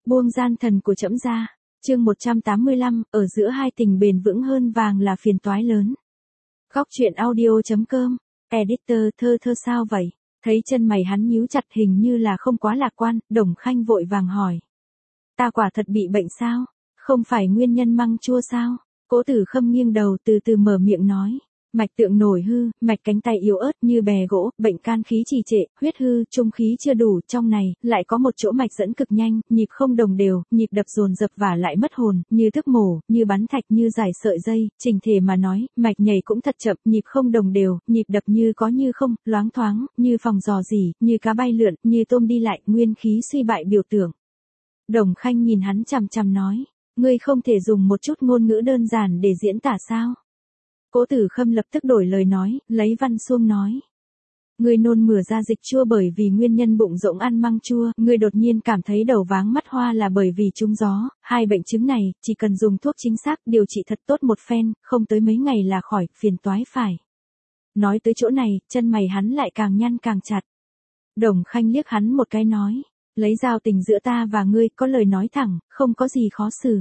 Buông gian thần của trẫm ra. Chương 185, ở giữa hai tình bền vững hơn vàng là phiền toái lớn. Góc truyện audio.com. Editor thơ thơ sao vậy? Thấy chân mày hắn nhíu chặt hình như là không quá lạc quan, Đồng Khanh vội vàng hỏi. Ta quả thật bị bệnh sao? Không phải nguyên nhân măng chua sao? Cố Tử Khâm nghiêng đầu từ từ mở miệng nói. Mạch tượng nổi hư, mạch cánh tay yếu ớt như bè gỗ, bệnh can khí trì trệ, huyết hư, trung khí chưa đủ, trong này, lại có một chỗ mạch dẫn cực nhanh, nhịp không đồng đều, nhịp đập dồn dập và lại mất hồn, như thức mổ, như bắn thạch, như giải sợi dây, trình thể mà nói, mạch nhảy cũng thật chậm, nhịp không đồng đều, nhịp đập như có như không, loáng thoáng, như phòng dò dỉ, như cá bay lượn, như tôm đi lại, nguyên khí suy bại biểu tưởng. Đồng Khanh nhìn hắn chằm chằm nói, ngươi không thể dùng một chút ngôn ngữ đơn giản để diễn tả sao? Cố Tử Khâm lập tức đổi lời nói, lấy văn xuông nói. Ngươi nôn mửa ra dịch chua bởi vì nguyên nhân bụng rỗng ăn măng chua, ngươi đột nhiên cảm thấy đầu váng mắt hoa là bởi vì trúng gió, hai bệnh chứng này, chỉ cần dùng thuốc chính xác, điều trị thật tốt một phen, không tới mấy ngày là khỏi, phiền toái phải. Nói tới chỗ này, chân mày hắn lại càng nhăn càng chặt. Đồng Khanh liếc hắn một cái nói, lấy giao tình giữa ta và ngươi, có lời nói thẳng, không có gì khó xử.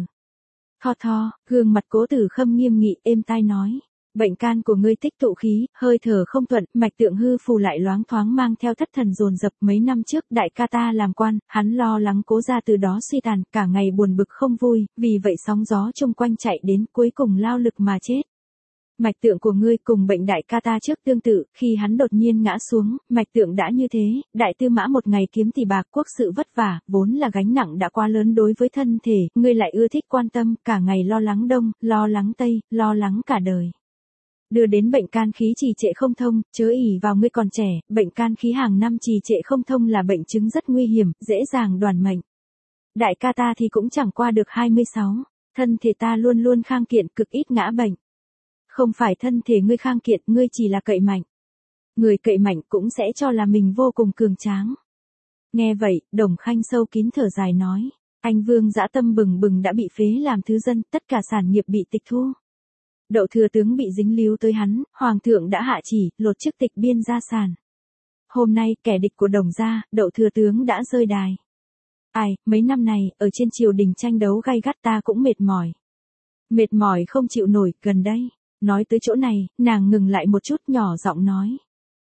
Tho, gương mặt Cố Tử Khâm nghiêm nghị, êm tai nói. Bệnh can của ngươi tích tụ khí, hơi thở không thuận, mạch tượng hư phù lại loáng thoáng mang theo thất thần dồn dập. Mấy năm trước đại ca ta làm quan, hắn lo lắng Cố gia từ đó suy tàn, cả ngày buồn bực không vui, vì vậy sóng gió chung quanh chạy đến, cuối cùng lao lực mà chết. Mạch tượng của ngươi cùng bệnh đại ca ta trước tương tự, khi hắn đột nhiên ngã xuống, mạch tượng đã như thế, đại tư mã một ngày kiếm tỷ bạc, quốc sự vất vả, vốn là gánh nặng đã quá lớn đối với thân thể, ngươi lại ưa thích quan tâm, cả ngày lo lắng đông, lo lắng tây, lo lắng cả đời. Đưa đến bệnh can khí trì trệ không thông, chớ ỷ vào ngươi còn trẻ, bệnh can khí hàng năm trì trệ không thông là bệnh chứng rất nguy hiểm, dễ dàng đoản mệnh. Đại ca ta thì cũng chẳng qua được 26, thân thể ta luôn luôn khang kiện, cực ít ngã bệnh. Không phải thân thể ngươi khang kiện, ngươi chỉ là cậy mạnh. Người cậy mạnh cũng sẽ cho là mình vô cùng cường tráng. Nghe vậy, Đồng Khanh sâu kín thở dài nói, anh Vương dã tâm bừng bừng đã bị phế làm thứ dân, tất cả sản nghiệp bị tịch thu. Đậu thừa tướng bị dính líu tới hắn, hoàng thượng đã hạ chỉ, lột chức tịch biên gia sản. Hôm nay, kẻ địch của Đồng gia, Đậu thừa tướng đã rơi đài. Ai, mấy năm này, ở trên triều đình tranh đấu gay gắt ta cũng mệt mỏi. Mệt mỏi không chịu nổi, gần đây. Nói tới chỗ này, nàng ngừng lại một chút nhỏ giọng nói.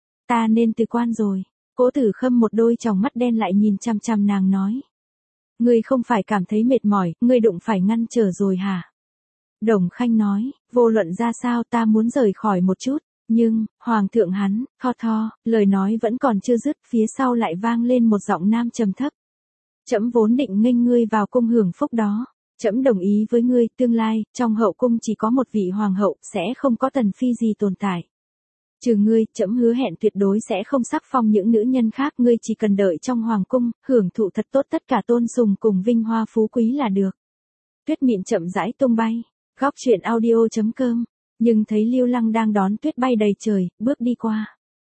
Ta nên từ quan rồi. Cố Tử Khâm một đôi tròng mắt đen lại nhìn chằm chằm nàng nói. Ngươi không phải cảm thấy mệt mỏi, ngươi đụng phải ngăn trở rồi hả? Đồng Khanh nói, vô luận ra sao ta muốn rời khỏi một chút, nhưng, hoàng thượng hắn, tho, lời nói vẫn còn chưa dứt, phía sau lại vang lên một giọng nam trầm thấp. Trẫm vốn định nghênh ngươi vào cung hưởng phúc đó. Trẫm đồng ý với ngươi, tương lai, trong hậu cung chỉ có một vị hoàng hậu, sẽ không có tần phi gì tồn tại. Trừ ngươi, trẫm hứa hẹn tuyệt đối sẽ không sắc phong những nữ nhân khác, ngươi chỉ cần đợi trong hoàng cung, hưởng thụ thật tốt tất cả tôn sùng cùng vinh hoa phú quý là được. Tuyết mịn chậm rãi tung bay. Góc truyện audio.com, nhưng thấy Lưu Lăng đang đón tuyết bay đầy trời, bước đi qua.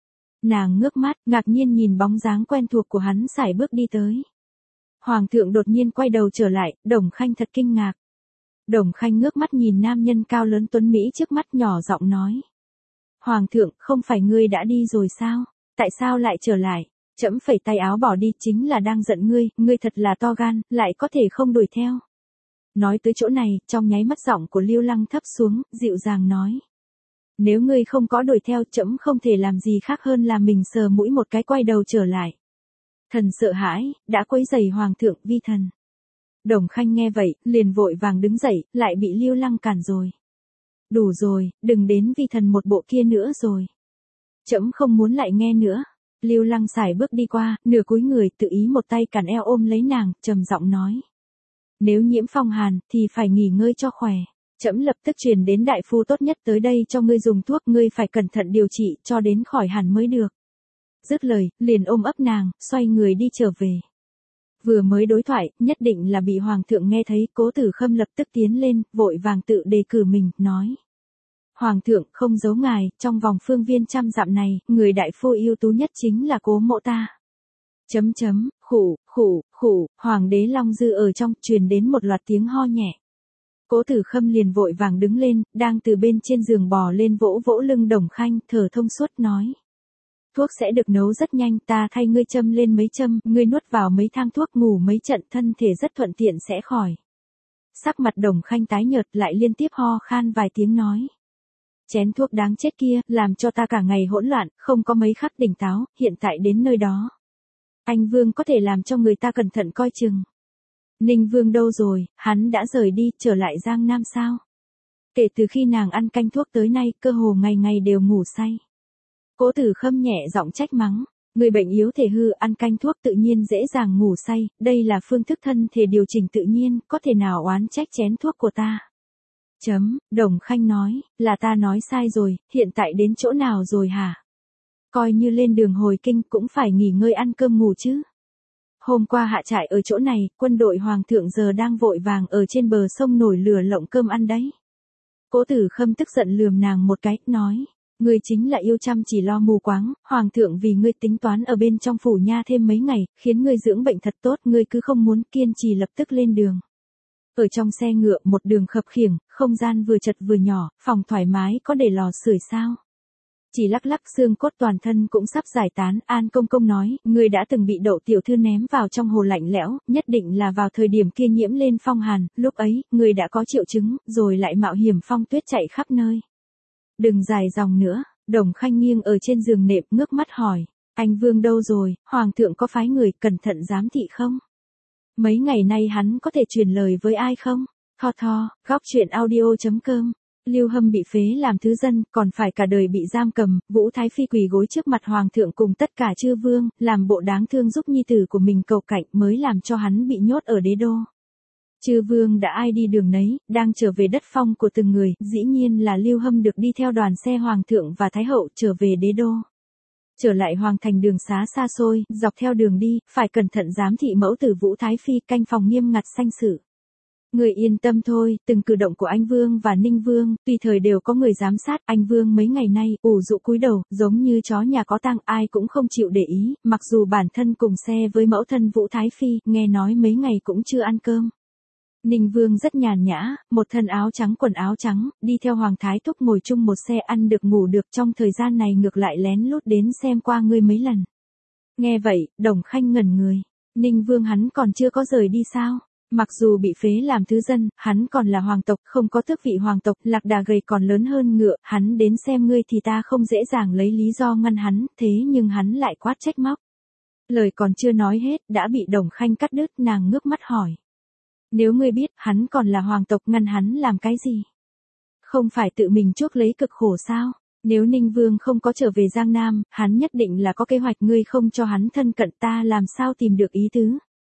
Nàng ngước mắt, ngạc nhiên nhìn bóng dáng quen thuộc của hắn sải bước đi tới. Hoàng thượng đột nhiên quay đầu trở lại, Đồng Khanh thật kinh ngạc. Đồng Khanh ngước mắt nhìn nam nhân cao lớn tuấn Mỹ trước mắt nhỏ giọng nói. Hoàng thượng, không phải ngươi đã đi rồi sao? Tại sao lại trở lại? Trẫm phẩy tay áo bỏ đi chính là đang giận ngươi thật là to gan, lại có thể không đuổi theo. Nói tới chỗ này, trong nháy mắt giọng của Lưu Lăng thấp xuống, dịu dàng nói. Nếu ngươi không có đuổi theo, trẫm không thể làm gì khác hơn là mình sờ mũi một cái quay đầu trở lại. Thần sợ hãi, đã quấy rầy hoàng thượng, vi thần. Đồng Khanh nghe vậy, liền vội vàng đứng dậy, lại bị Lưu Lăng cản rồi. Đủ rồi, đừng đến vi thần một bộ kia nữa rồi. Trẫm không muốn lại nghe nữa. Lưu Lăng sải bước đi qua, nửa cúi người, tự ý một tay cản eo ôm lấy nàng, trầm giọng nói. Nếu nhiễm phong hàn, thì phải nghỉ ngơi cho khỏe. Trẫm lập tức truyền đến đại phu tốt nhất tới đây cho ngươi dùng thuốc, ngươi phải cẩn thận điều trị, cho đến khỏi hẳn mới được. Dứt lời, liền ôm ấp nàng, xoay người đi trở về. Vừa mới đối thoại, nhất định là bị hoàng thượng nghe thấy, Cố Tử Khâm lập tức tiến lên, vội vàng tự đề cử mình, nói. Hoàng thượng, không giấu ngài, trong vòng phương viên 100 dặm này, người đại phu ưu tú nhất chính là Cố mộ ta. Khủ, Hoàng đế Long Dư ở trong, truyền đến một loạt tiếng ho nhẹ. Cố Tử Khâm liền vội vàng đứng lên, đang từ bên trên giường bò lên vỗ vỗ lưng Đồng Khanh, thở thông suốt nói. thuốc sẽ được nấu rất nhanh, ta thay ngươi châm lên mấy châm, ngươi nuốt vào mấy thang thuốc ngủ mấy trận thân thể rất thuận tiện sẽ khỏi. Sắc mặt Đồng Khanh tái nhợt lại liên tiếp ho khan vài tiếng nói. Chén thuốc đáng chết kia, làm cho ta cả ngày hỗn loạn, không có mấy khắc tỉnh táo, hiện tại đến nơi đó. Anh Vương có thể làm cho người ta cẩn thận coi chừng. Ninh Vương đâu rồi, hắn đã rời đi, trở lại Giang Nam sao? Kể từ khi nàng ăn canh thuốc tới nay, cơ hồ ngày ngày đều ngủ say. Cố Tử Khâm nhẹ giọng trách mắng. Người bệnh yếu thể hư ăn canh thuốc tự nhiên dễ dàng ngủ say, đây là phương thức thân thể điều chỉnh tự nhiên, có thể nào oán trách chén thuốc của ta. Đồng Khanh nói, là ta nói sai rồi, hiện tại đến chỗ nào rồi hả? Coi như lên đường hồi kinh cũng phải nghỉ ngơi ăn cơm ngủ chứ. Hôm qua hạ trại ở chỗ này, quân đội hoàng thượng giờ đang vội vàng ở trên bờ sông nổi lửa lộng cơm ăn đấy. Cố Tử Khâm tức giận lườm nàng một cái, nói, ngươi chính là yêu chăm chỉ lo mù quáng, hoàng thượng vì ngươi tính toán ở bên trong phủ nha thêm mấy ngày, khiến ngươi dưỡng bệnh thật tốt, ngươi cứ không muốn kiên trì lập tức lên đường. Ở trong xe ngựa một đường khập khiễng, không gian vừa chật vừa nhỏ, phòng thoải mái có để lò sưởi sao? Chỉ lắc lắc xương cốt toàn thân cũng sắp giải tán, An Công Công nói, ngươi đã từng bị Đậu tiểu thư ném vào trong hồ lạnh lẽo, nhất định là vào thời điểm kia nhiễm lên phong hàn, lúc ấy, ngươi đã có triệu chứng, rồi lại mạo hiểm phong tuyết chạy khắp nơi. Đừng dài dòng nữa, Đồng Khanh nghiêng ở trên giường nệm ngước mắt hỏi, anh Vương đâu rồi, hoàng thượng có phái người cẩn thận giám thị không? Mấy ngày nay hắn có thể truyền lời với ai không? Góc truyện audio.com. Lưu Hâm bị phế làm thứ dân, còn phải cả đời bị giam cầm, Vũ Thái Phi quỳ gối trước mặt hoàng thượng cùng tất cả chư vương, làm bộ đáng thương giúp nhi tử của mình cầu cạnh mới làm cho hắn bị nhốt ở đế đô. Chư vương đã ai đi đường nấy, đang trở về đất phong của từng người, dĩ nhiên là Lưu Hâm được đi theo đoàn xe hoàng thượng và thái hậu trở về đế đô. Trở lại hoàng thành đường xá xa xôi, dọc theo đường đi, phải cẩn thận giám thị mẫu tử Vũ Thái Phi canh phòng nghiêm ngặt sanh sự. Người yên tâm thôi, từng cử động của anh Vương và Ninh Vương, tùy thời đều có người giám sát, anh Vương mấy ngày nay, ủ rũ cúi đầu, giống như chó nhà có tang, ai cũng không chịu để ý, mặc dù bản thân cùng xe với mẫu thân Vũ Thái Phi, nghe nói mấy ngày cũng chưa ăn cơm. Ninh Vương rất nhàn nhã, một thân áo trắng quần áo trắng, đi theo Hoàng Thái Thúc ngồi chung một xe ăn được ngủ được, trong thời gian này ngược lại lén lút đến xem qua ngươi mấy lần. Nghe vậy, Đồng Khanh ngẩn người, Ninh Vương hắn còn chưa có rời đi sao? Mặc dù bị phế làm thứ dân, hắn còn là hoàng tộc, không có tước vị hoàng tộc, lạc đà gầy còn lớn hơn ngựa, hắn đến xem ngươi thì ta không dễ dàng lấy lý do ngăn hắn, thế nhưng hắn lại quát trách móc. Lời còn chưa nói hết, đã bị Đồng Khanh cắt đứt, nàng ngước mắt hỏi. Nếu ngươi biết, hắn còn là hoàng tộc, ngăn hắn làm cái gì? Không phải tự mình chuốc lấy cực khổ sao? Nếu Ninh Vương không có trở về Giang Nam, hắn nhất định là có kế hoạch, ngươi không cho hắn thân cận, ta làm sao tìm được ý tứ?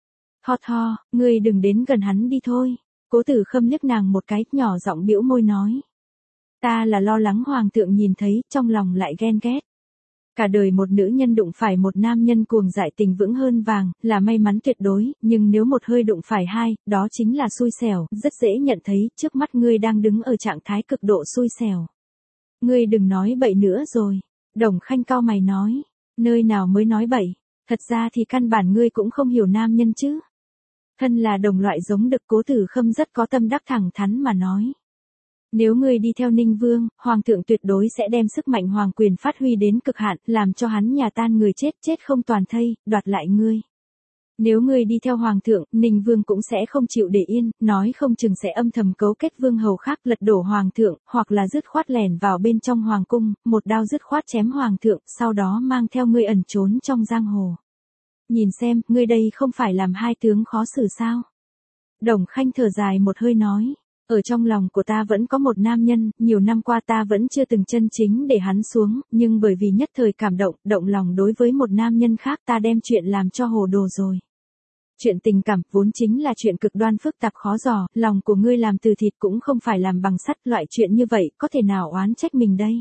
Ngươi đừng đến gần hắn đi thôi. Cố Tử Khâm liếc nàng một cái, nhỏ giọng bĩu môi nói. Ta là lo lắng hoàng thượng nhìn thấy, trong lòng lại ghen ghét. Cả đời một nữ nhân đụng phải một nam nhân cuồng dại tình vững hơn vàng, là may mắn tuyệt đối, nhưng nếu một hơi đụng phải hai, đó chính là xui xẻo, rất dễ nhận thấy, trước mắt ngươi đang đứng ở trạng thái cực độ xui xẻo. Ngươi đừng nói bậy nữa rồi. Đồng Khanh cau mày nói. Nơi nào mới nói bậy, thật ra thì căn bản ngươi cũng không hiểu nam nhân chứ. Thân là đồng loại giống Đực, Cố Tử Khâm rất có tâm đắc thẳng thắn mà nói. Nếu ngươi đi theo Ninh Vương, hoàng thượng tuyệt đối sẽ đem sức mạnh hoàng quyền phát huy đến cực hạn, làm cho hắn nhà tan người chết, chết không toàn thây, đoạt lại ngươi. Nếu ngươi đi theo hoàng thượng, Ninh Vương cũng sẽ không chịu để yên, nói không chừng sẽ âm thầm cấu kết vương hầu khác lật đổ hoàng thượng, hoặc là dứt khoát lẻn vào bên trong hoàng cung, một đao dứt khoát chém hoàng thượng, sau đó mang theo ngươi ẩn trốn trong giang hồ. Nhìn xem, ngươi đây không phải làm hai tướng khó xử sao? Đồng Khanh thở dài một hơi nói. Ở trong lòng của ta vẫn có một nam nhân, nhiều năm qua ta vẫn chưa từng chân chính để hắn xuống, nhưng bởi vì nhất thời cảm động, động lòng đối với một nam nhân khác, ta đem chuyện làm cho hồ đồ rồi. Chuyện tình cảm vốn chính là chuyện cực đoan phức tạp khó dò, lòng của ngươi làm từ thịt cũng không phải làm bằng sắt, loại chuyện như vậy có thể nào oán trách mình đây?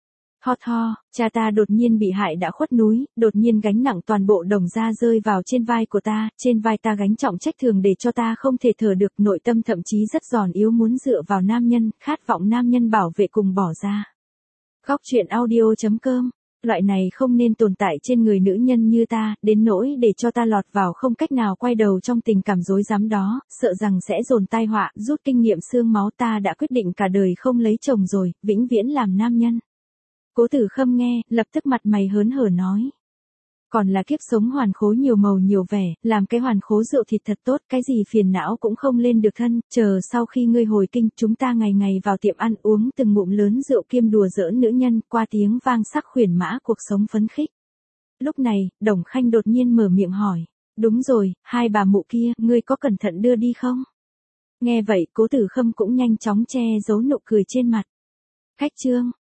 Cha ta đột nhiên bị hại đã khuất núi, đột nhiên gánh nặng toàn bộ Đồng gia rơi vào trên vai của ta, trên vai ta gánh trọng trách thường để cho ta không thể thở được, nội tâm thậm chí rất giòn yếu, muốn dựa vào nam nhân, khát vọng nam nhân bảo vệ cùng bỏ ra. Góc truyện audio.com. Loại này không nên tồn tại trên người nữ nhân như ta, đến nỗi để cho ta lọt vào không cách nào quay đầu trong tình cảm rối rắm đó, sợ rằng sẽ dồn tai họa, rút kinh nghiệm xương máu, ta đã quyết định cả đời không lấy chồng rồi, vĩnh viễn làm nam nhân. Cố Tử Khâm nghe, lập tức mặt mày hớn hở nói. Còn là kiếp sống hoàn khố nhiều màu nhiều vẻ, làm cái hoàn khố rượu thịt thật tốt, cái gì phiền não cũng không lên được thân, chờ sau khi ngươi hồi kinh, chúng ta ngày ngày vào tiệm ăn uống từng ngụm lớn rượu kiêm đùa giỡn nữ nhân, qua tiếng vang sắc khuyển mã cuộc sống phấn khích. Lúc này, Đồng Khanh đột nhiên mở miệng hỏi, đúng rồi, hai bà mụ kia, ngươi có cẩn thận đưa đi không? Nghe vậy, Cố Tử Khâm cũng nhanh chóng che giấu nụ cười trên mặt. Khách trương,